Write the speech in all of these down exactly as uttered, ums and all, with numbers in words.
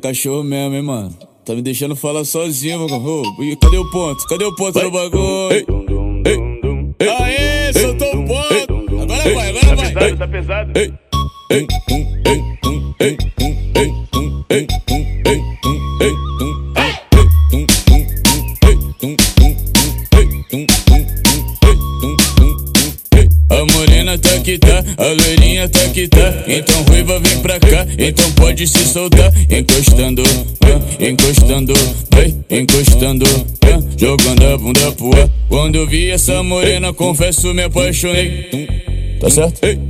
cachorro mesmo, hein, mano. Tá me deixando falar sozinho, meu cachorro. Cadê o ponto? Cadê o ponto do bagulho? Ei, ei, aê, soltou o ponto. Agora vai, agora vai. Tá pesado, tá pesado. Ei, ei, ei, ei, ei, ei, ei, ei, a morena tá que tá, a loirinha tá que tá. Então ruiva vem pra cá, então pode se soltar. Encostando, ah, encostando, vai, encostando, ah, jogando a bunda pro ar. Quando eu vi essa morena, confesso me apaixonei. Tá certo? Ei,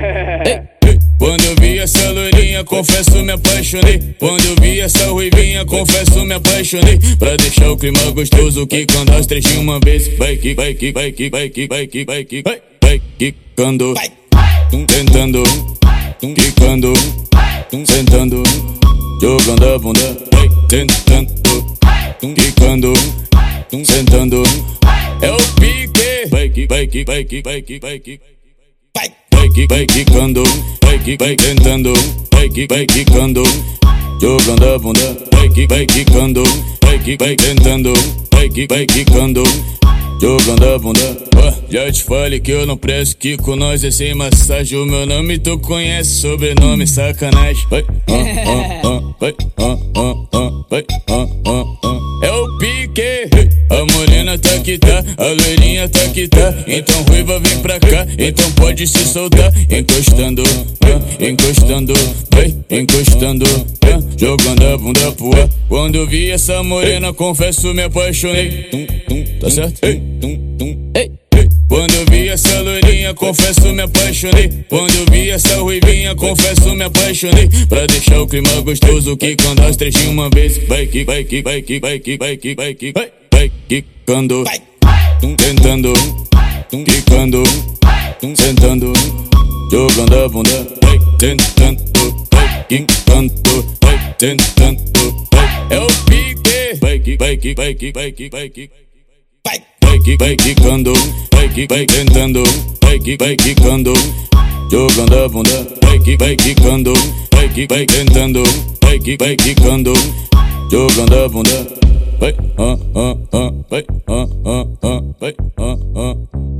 ei. Quando eu vi essa loirinha, confesso me apaixonei. Quando eu vi essa ruivinha, confesso me apaixonei. Pra deixar o clima gostoso, que quando as três de uma vez vai que, vai que, vai que, vai que, vai que, vai que, vai, vai quicando, tentando, quicando, sentando, jogando a bunda, vai tentando, quicando, sentando. É o pique, vai que, vai que, vai que, vai que, vai que, vai. Vai que, vai quicando, vai que, vai tentando, vai que, vai quicando, jogando a bunda, vai que, vai quicando, vai que, vai tentando, vai que, vai quicando, jogando a bunda. Oh, já te falei que eu não presto, que com nós é sem massagem. O meu nome tu conhece, sobrenome sacanagem. Vai, ah, ah, ah, vai, ah, ah, ah, vai, ah, ah, ah. É o pique, a morena tá que tá, a loirinha tá que tá. Então ruiva vem pra cá, então pode se soltar. Encostando, ah, encostando, vai, encostando, ah, jogando a bunda pro ar. Quando eu vi essa morena, confesso me apaixonei. Tá certo? Ei, ei. Quando eu vi essa loirinha, confesso me apaixonei. Quando eu vi essa ruivinha, confesso me apaixonei. Pra deixar o clima gostoso, que quando as três de uma vez vai que, vai que, vai que, vai que, vai que, vai que, vai, vai quicando, tentando, quicando, sentando, jogando a bunda, vai tentando, vai quicando, vai tentando, vai. É o pique, vai que, vai que, vai que, vai que, vai que, vai. Vai que, vai quicando, vai que, vai tentando, vai que, vai quicando, jogando a bunda, vai que, vai quicando, vai que, vai tentando, vai que, vai quicando, jogando a bunda, vai, ah, ah, ah, vai, ah, ah, ah, vai, ah, ah.